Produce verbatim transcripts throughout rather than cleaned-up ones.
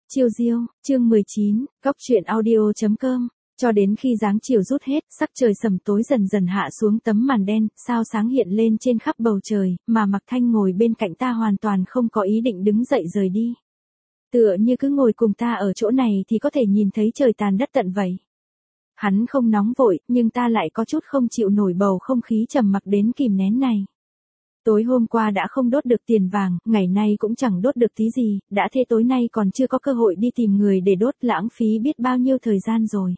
Chiêu diêu, chương mười chín, cóc truyện audio chấm com. Cho đến khi dáng chiều rút hết, sắc trời sầm tối dần dần hạ xuống tấm màn đen, sao sáng hiện lên trên khắp bầu trời, mà Mạc Thanh ngồi bên cạnh ta hoàn toàn không có ý định đứng dậy rời đi. Tựa như cứ ngồi cùng ta ở chỗ này thì có thể nhìn thấy trời tàn đất tận vậy. Hắn không nóng vội, nhưng ta lại có chút không chịu nổi bầu không khí trầm mặc đến kìm nén này. Tối hôm qua đã không đốt được tiền vàng, ngày nay cũng chẳng đốt được tí gì, đã thế tối nay còn chưa có cơ hội đi tìm người để đốt, lãng phí biết bao nhiêu thời gian rồi.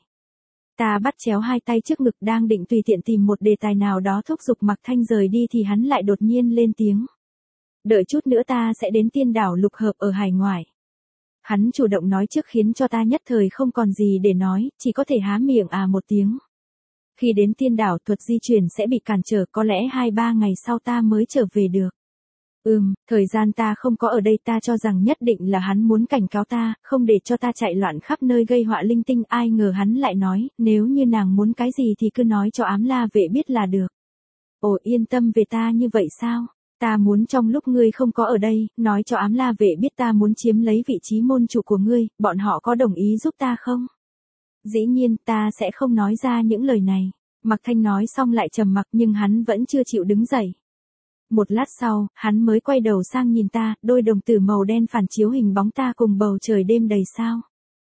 Ta bắt chéo hai tay trước ngực đang định tùy tiện tìm một đề tài nào đó thúc giục Mạc Thanh rời đi thì hắn lại đột nhiên lên tiếng. Đợi chút nữa ta sẽ đến tiên đảo lục hợp ở hải ngoại. Hắn chủ động nói trước khiến cho ta nhất thời không còn gì để nói, chỉ có thể há miệng à một tiếng. Khi đến tiên đảo thuật di chuyển sẽ bị cản trở, có lẽ hai ba ngày sau ta mới trở về được. Ừm, thời gian ta không có ở đây, ta cho rằng nhất định là hắn muốn cảnh cáo ta, không để cho ta chạy loạn khắp nơi gây họa linh tinh, ai ngờ hắn lại nói, nếu như nàng muốn cái gì thì cứ nói cho Ám La Vệ biết là được. Ồ, yên tâm về ta như vậy sao? Ta muốn trong lúc ngươi không có ở đây, nói cho Ám La Vệ biết ta muốn chiếm lấy vị trí môn chủ của ngươi, bọn họ có đồng ý giúp ta không? Dĩ nhiên ta sẽ không nói ra những lời này. Mạc Thanh nói xong lại trầm mặc nhưng hắn vẫn chưa chịu đứng dậy. Một lát sau, hắn mới quay đầu sang nhìn ta, đôi đồng tử màu đen phản chiếu hình bóng ta cùng bầu trời đêm đầy sao.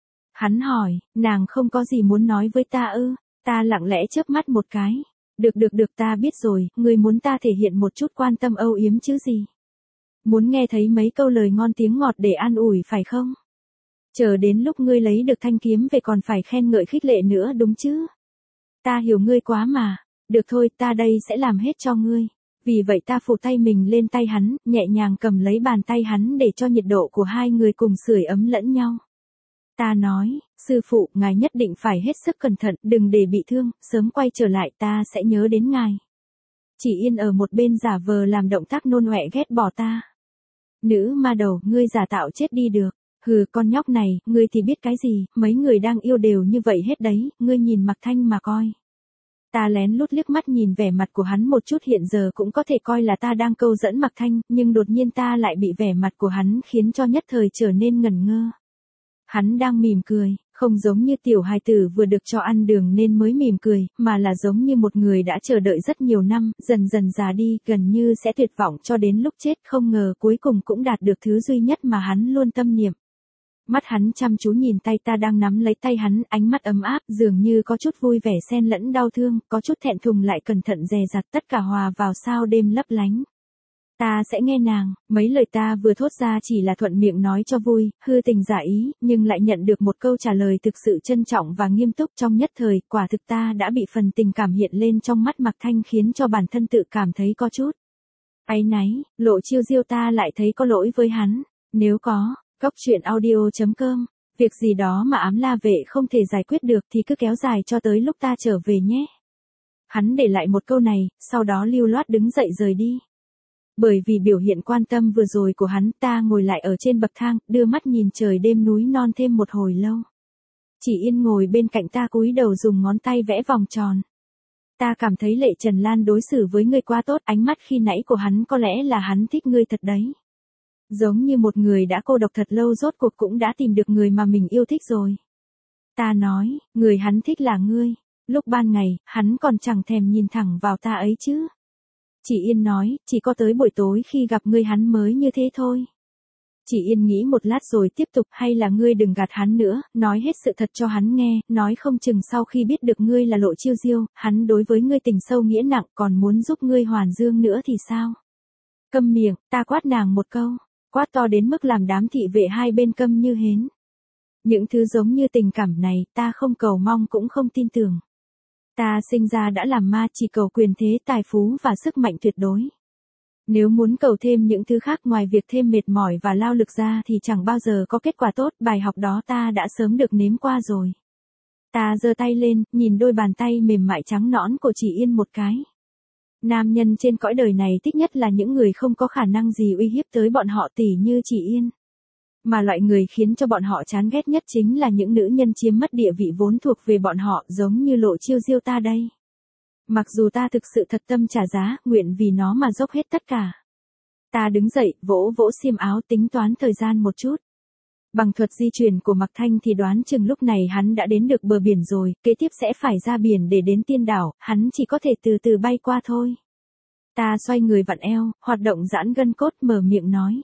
Hắn hỏi, nàng không có gì muốn nói với ta ư? Ta lặng lẽ chớp mắt một cái. Được được được, ta biết rồi, ngươi muốn ta thể hiện một chút quan tâm âu yếm chứ gì? Muốn nghe thấy mấy câu lời ngon tiếng ngọt để an ủi phải không? Chờ đến lúc ngươi lấy được thanh kiếm về còn phải khen ngợi khích lệ nữa đúng chứ? Ta hiểu ngươi quá mà. Được thôi, ta đây sẽ làm hết cho ngươi. Vì vậy ta phủ tay mình lên tay hắn, nhẹ nhàng cầm lấy bàn tay hắn để cho nhiệt độ của hai người cùng sưởi ấm lẫn nhau. Ta nói, sư phụ, ngài nhất định phải hết sức cẩn thận, đừng để bị thương, sớm quay trở lại, ta sẽ nhớ đến ngài. Chỉ Yên ở một bên giả vờ làm động tác nôn ọe ghét bỏ ta. Nữ ma đầu, ngươi giả tạo chết đi được. Hừ, con nhóc này, ngươi thì biết cái gì, mấy người đang yêu đều như vậy hết đấy, ngươi nhìn Mạc Thanh mà coi. Ta lén lút liếc mắt nhìn vẻ mặt của hắn một chút, hiện giờ cũng có thể coi là ta đang câu dẫn Mạc Thanh, nhưng đột nhiên ta lại bị vẻ mặt của hắn khiến cho nhất thời trở nên ngẩn ngơ. Hắn đang mỉm cười, không giống như tiểu hài tử vừa được cho ăn đường nên mới mỉm cười, mà là giống như một người đã chờ đợi rất nhiều năm, dần dần già đi, gần như sẽ tuyệt vọng cho đến lúc chết, không ngờ cuối cùng cũng đạt được thứ duy nhất mà hắn luôn tâm niệm. Mắt hắn chăm chú nhìn tay ta đang nắm lấy tay hắn, ánh mắt ấm áp, dường như có chút vui vẻ xen lẫn đau thương, có chút thẹn thùng lại cẩn thận dè dặt, tất cả hòa vào sao đêm lấp lánh. Ta sẽ nghe nàng, mấy lời ta vừa thốt ra chỉ là thuận miệng nói cho vui, hư tình giả ý, nhưng lại nhận được một câu trả lời thực sự trân trọng và nghiêm túc. Trong nhất thời, quả thực ta đã bị phần tình cảm hiện lên trong mắt Mạc Thanh khiến cho bản thân tự cảm thấy có chút áy náy. Lộ Chiêu diêu ta lại thấy có lỗi với hắn. Nếu có, cóc truyện audio chấm com, việc gì đó mà Ám La Vệ không thể giải quyết được thì cứ kéo dài cho tới lúc ta trở về nhé. Hắn để lại một câu này, sau đó lưu loát đứng dậy rời đi. Bởi vì biểu hiện quan tâm vừa rồi của hắn, ta ngồi lại ở trên bậc thang, đưa mắt nhìn trời đêm núi non thêm một hồi lâu. Chỉ Yên ngồi bên cạnh ta cúi đầu dùng ngón tay vẽ vòng tròn. Ta cảm thấy Lệ Trần Lan đối xử với ngươi quá tốt, ánh mắt khi nãy của hắn có lẽ là hắn thích ngươi thật đấy. Giống như một người đã cô độc thật lâu rốt cuộc cũng đã tìm được người mà mình yêu thích rồi. Ta nói, người hắn thích là ngươi. Lúc ban ngày, hắn còn chẳng thèm nhìn thẳng vào ta ấy chứ. Chỉ Yên nói, chỉ có tới buổi tối khi gặp ngươi hắn mới như thế thôi. Chỉ Yên nghĩ một lát rồi tiếp tục, hay là ngươi đừng gạt hắn nữa, nói hết sự thật cho hắn nghe, nói không chừng sau khi biết được ngươi là Lộ Chiêu diêu, hắn đối với ngươi tình sâu nghĩa nặng, còn muốn giúp ngươi hoàn dương nữa thì sao? Câm miệng, ta quát nàng một câu, quát to đến mức làm đám thị vệ hai bên câm như hến. Những thứ giống như tình cảm này, ta không cầu mong cũng không tin tưởng. Ta sinh ra đã làm ma, chỉ cầu quyền thế, tài phú và sức mạnh tuyệt đối. Nếu muốn cầu thêm những thứ khác ngoài việc thêm mệt mỏi và lao lực ra thì chẳng bao giờ có kết quả tốt, bài học đó ta đã sớm được nếm qua rồi. Ta giơ tay lên, nhìn đôi bàn tay mềm mại trắng nõn của Chỉ Yên một cái. Nam nhân trên cõi đời này thích nhất là những người không có khả năng gì uy hiếp tới bọn họ, tỉ như Chỉ Yên. Mà loại người khiến cho bọn họ chán ghét nhất chính là những nữ nhân chiếm mất địa vị vốn thuộc về bọn họ, giống như Lộ Chiêu diêu ta đây. Mặc dù ta thực sự thật tâm trả giá, nguyện vì nó mà dốc hết tất cả. Ta đứng dậy, vỗ vỗ xiêm áo tính toán thời gian một chút. Bằng thuật di chuyển của Mạc Thanh thì đoán chừng lúc này hắn đã đến được bờ biển rồi, kế tiếp sẽ phải ra biển để đến tiên đảo, hắn chỉ có thể từ từ bay qua thôi. Ta xoay người vặn eo, hoạt động giãn gân cốt mở miệng nói.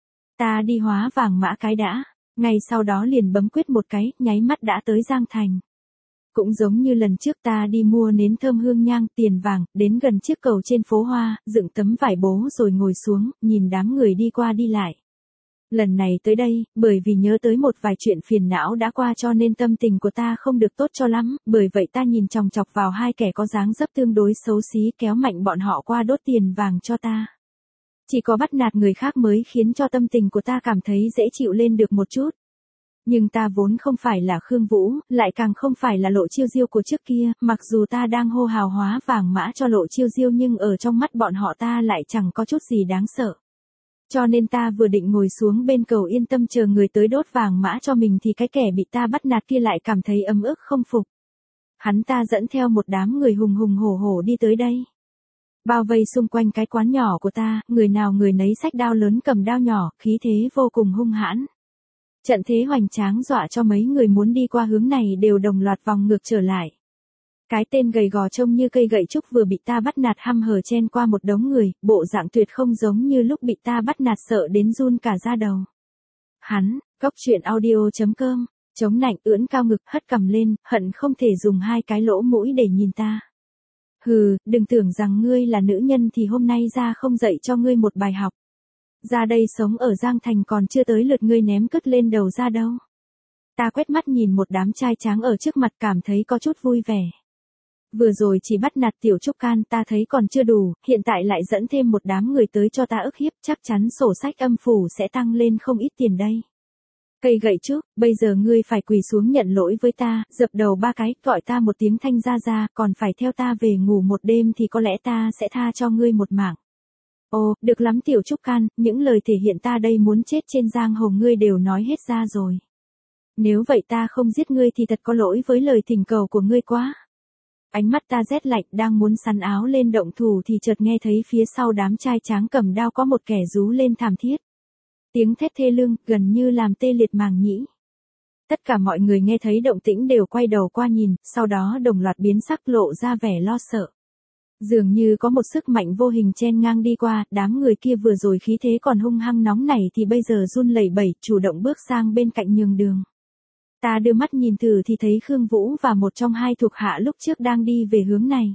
Ta đi hóa vàng mã cái đã, ngay sau đó liền bấm quyết một cái, nháy mắt đã tới Giang Thành. Cũng giống như lần trước ta đi mua nến thơm hương nhang tiền vàng, đến gần chiếc cầu trên phố Hoa, dựng tấm vải bố rồi ngồi xuống, nhìn đám người đi qua đi lại. Lần này tới đây, bởi vì nhớ tới một vài chuyện phiền não đã qua cho nên tâm tình của ta không được tốt cho lắm, bởi vậy ta nhìn chòng chọc vào hai kẻ có dáng dấp tương đối xấu xí kéo mạnh bọn họ qua đốt tiền vàng cho ta. Chỉ có bắt nạt người khác mới khiến cho tâm tình của ta cảm thấy dễ chịu lên được một chút. Nhưng ta vốn không phải là Khương Vũ, lại càng không phải là Lộ Chiêu Diêu của trước kia, mặc dù ta đang hô hào hóa vàng mã cho Lộ Chiêu Diêu nhưng ở trong mắt bọn họ ta lại chẳng có chút gì đáng sợ. Cho nên ta vừa định ngồi xuống bên cầu yên tâm chờ người tới đốt vàng mã cho mình thì cái kẻ bị ta bắt nạt kia lại cảm thấy ấm ức không phục. Hắn ta dẫn theo một đám người hùng hùng hổ hổ đi tới đây. Bao vây xung quanh cái quán nhỏ của ta, người nào người nấy xách đao lớn cầm đao nhỏ, khí thế vô cùng hung hãn. Trận thế hoành tráng dọa cho mấy người muốn đi qua hướng này đều đồng loạt vòng ngược trở lại. Cái tên gầy gò trông như cây gậy trúc vừa bị ta bắt nạt hăm hở chen qua một đống người, bộ dạng tuyệt không giống như lúc bị ta bắt nạt sợ đến run cả da đầu. Hắn, Cốc Truyện Audio chấm com, chống nạnh ưỡn cao ngực hất cằm lên, hận không thể dùng hai cái lỗ mũi để nhìn ta. Hừ, đừng tưởng rằng ngươi là nữ nhân thì hôm nay ra không dạy cho ngươi một bài học. Ra đây sống ở Giang Thành còn chưa tới lượt ngươi ném cứt lên đầu ra đâu. Ta quét mắt nhìn một đám trai tráng ở trước mặt cảm thấy có chút vui vẻ. Vừa rồi chỉ bắt nạt Tiểu Trúc Can ta thấy còn chưa đủ, hiện tại lại dẫn thêm một đám người tới cho ta ức hiếp, chắc chắn sổ sách âm phủ sẽ tăng lên không ít tiền đây. Cây gậy trúc, bây giờ ngươi phải quỳ xuống nhận lỗi với ta, dập đầu ba cái, gọi ta một tiếng thanh ra ra, còn phải theo ta về ngủ một đêm thì có lẽ ta sẽ tha cho ngươi một mạng. Ồ, được lắm Tiểu Trúc Can, những lời thể hiện ta đây muốn chết trên giang hồ ngươi đều nói hết ra rồi. Nếu vậy ta không giết ngươi thì thật có lỗi với lời thỉnh cầu của ngươi quá. Ánh mắt ta rét lạnh đang muốn sắn áo lên động thủ thì chợt nghe thấy phía sau đám trai tráng cầm đao có một kẻ rú lên thảm thiết. Tiếng thét thê lương, gần như làm tê liệt màng nhĩ. Tất cả mọi người nghe thấy động tĩnh đều quay đầu qua nhìn, sau đó đồng loạt biến sắc lộ ra vẻ lo sợ. Dường như có một sức mạnh vô hình chen ngang đi qua, đám người kia vừa rồi khí thế còn hung hăng nóng nảy thì bây giờ run lẩy bẩy, chủ động bước sang bên cạnh nhường đường. Ta đưa mắt nhìn thử thì thấy Khương Vũ và một trong hai thuộc hạ lúc trước đang đi về hướng này.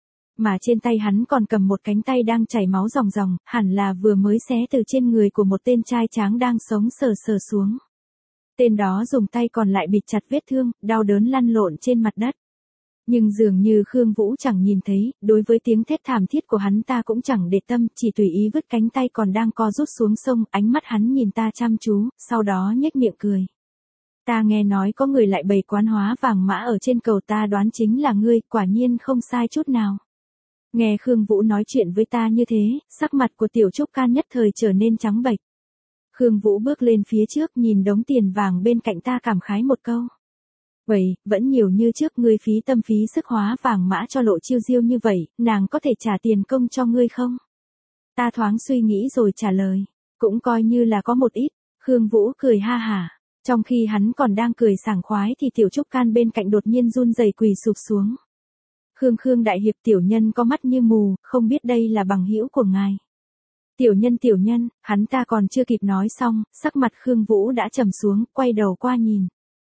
Mà trên tay hắn còn cầm một cánh tay đang chảy máu ròng ròng, hẳn là vừa mới xé từ trên người của một tên trai tráng đang sống sờ sờ xuống. Tên đó dùng tay còn lại bịt chặt vết thương, đau đớn lăn lộn trên mặt đất. Nhưng dường như Khương Vũ chẳng nhìn thấy, đối với tiếng thét thảm thiết của hắn ta cũng chẳng để tâm, chỉ tùy ý vứt cánh tay còn đang co rút xuống sông, ánh mắt hắn nhìn ta chăm chú, sau đó nhếch miệng cười. Ta nghe nói có người lại bày quán hóa vàng mã ở trên cầu, ta đoán chính là ngươi, quả nhiên không sai chút nào. Nghe Khương Vũ nói chuyện với ta như thế, sắc mặt của Tiểu Trúc Can nhất thời trở nên trắng bệch. Khương Vũ bước lên phía trước nhìn đống tiền vàng bên cạnh ta cảm khái một câu. Vậy, vẫn nhiều như trước ngươi phí tâm phí sức hóa vàng mã cho Lộ Chiêu Diêu như vậy, nàng có thể trả tiền công cho ngươi không? Ta thoáng suy nghĩ rồi trả lời, cũng coi như là có một ít. Khương Vũ cười ha hả. Trong khi hắn còn đang cười sảng khoái thì Tiểu Trúc Can bên cạnh đột nhiên run rẩy quỳ sụp xuống. Khương Khương đại hiệp, tiểu nhân có mắt như mù, không biết đây là bằng hữu của ngài. Tiểu nhân tiểu nhân, hắn ta còn chưa kịp nói xong, sắc mặt Khương Vũ đã trầm xuống, quay đầu qua nhìn.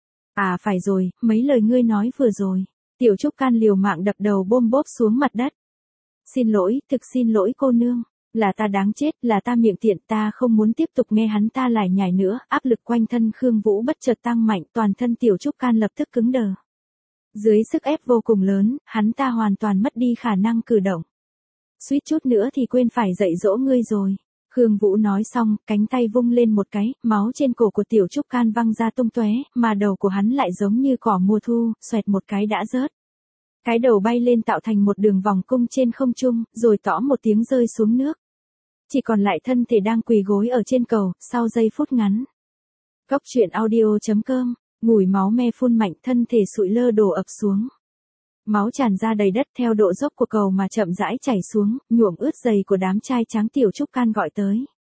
À phải rồi, mấy lời ngươi nói vừa rồi. Tiểu Trúc Can liều mạng đập đầu bôm bốp xuống mặt đất. Xin lỗi, thực xin lỗi cô nương. Là ta đáng chết, là ta miệng tiện, ta không muốn tiếp tục nghe hắn ta lải nhải nữa, áp lực quanh thân Khương Vũ bất chợt tăng mạnh, toàn thân Tiểu Trúc Can lập tức cứng đờ. Dưới sức ép vô cùng lớn, hắn ta hoàn toàn mất đi khả năng cử động. Suýt chút nữa thì quên phải dạy dỗ ngươi rồi. Khương Vũ nói xong, cánh tay vung lên một cái, máu trên cổ của Tiểu Trúc Can văng ra tung tóe, mà đầu của hắn lại giống như cỏ mùa thu, xoẹt một cái đã rớt. Cái đầu bay lên tạo thành một đường vòng cung trên không trung, rồi tõ một tiếng rơi xuống nước. Chỉ còn lại thân thể đang quỳ gối ở trên cầu, sau giây phút ngắn. Cốc Truyện Audio chấm com, ngủi máu me phun mạnh, thân thể sụi lơ đổ ập xuống. Máu tràn ra đầy đất theo độ dốc của cầu mà chậm rãi chảy xuống, nhuộm ướt giày của đám trai tráng Tiểu Trúc Can gọi tới.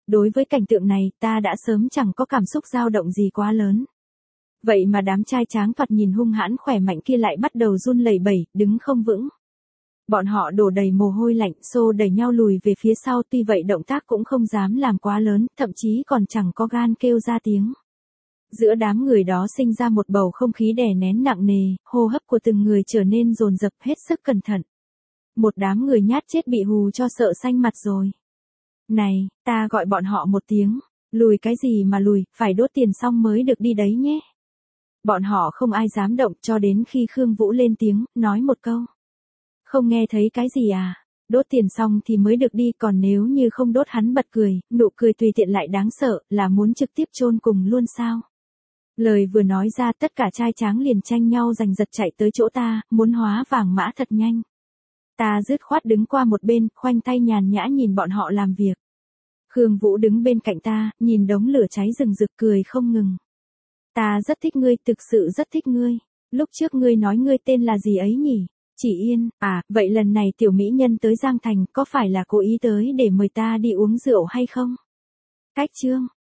Đối với cảnh tượng này, ta đã sớm chẳng có cảm xúc dao động gì quá lớn. Vậy mà đám trai tráng thoạt nhìn hung hãn khỏe mạnh kia lại bắt đầu run lẩy bẩy, đứng không vững. Bọn họ đổ đầy mồ hôi lạnh, xô đẩy nhau lùi về phía sau, tuy vậy động tác cũng không dám làm quá lớn, thậm chí còn chẳng có gan kêu ra tiếng. Giữa đám người đó sinh ra một bầu không khí đè nén nặng nề, hô hấp của từng người trở nên dồn dập, hết sức cẩn thận. Một đám người nhát chết bị hù cho sợ xanh mặt rồi. Này, ta gọi bọn họ một tiếng, lùi cái gì mà lùi, phải đốt tiền xong mới được đi đấy nhé. Bọn họ không ai dám động cho đến khi Khương Vũ lên tiếng, nói một câu. Không nghe thấy cái gì à, đốt tiền xong thì mới được đi, còn nếu như không đốt, hắn bật cười, nụ cười tùy tiện lại đáng sợ, là muốn trực tiếp chôn cùng luôn sao. Lời vừa nói ra, tất cả trai tráng liền tranh nhau giành giật chạy tới chỗ ta, muốn hóa vàng mã thật nhanh. Ta dứt khoát đứng qua một bên, khoanh tay nhàn nhã nhìn bọn họ làm việc. Khương Vũ đứng bên cạnh ta, nhìn đống lửa cháy rừng rực cười không ngừng. Ta rất thích ngươi, thực sự rất thích ngươi. Lúc trước ngươi nói ngươi tên là gì ấy nhỉ? Chỉ Yên, à, vậy lần này tiểu mỹ nhân tới Giang Thành có phải là cố ý tới để mời ta đi uống rượu hay không? Cách chương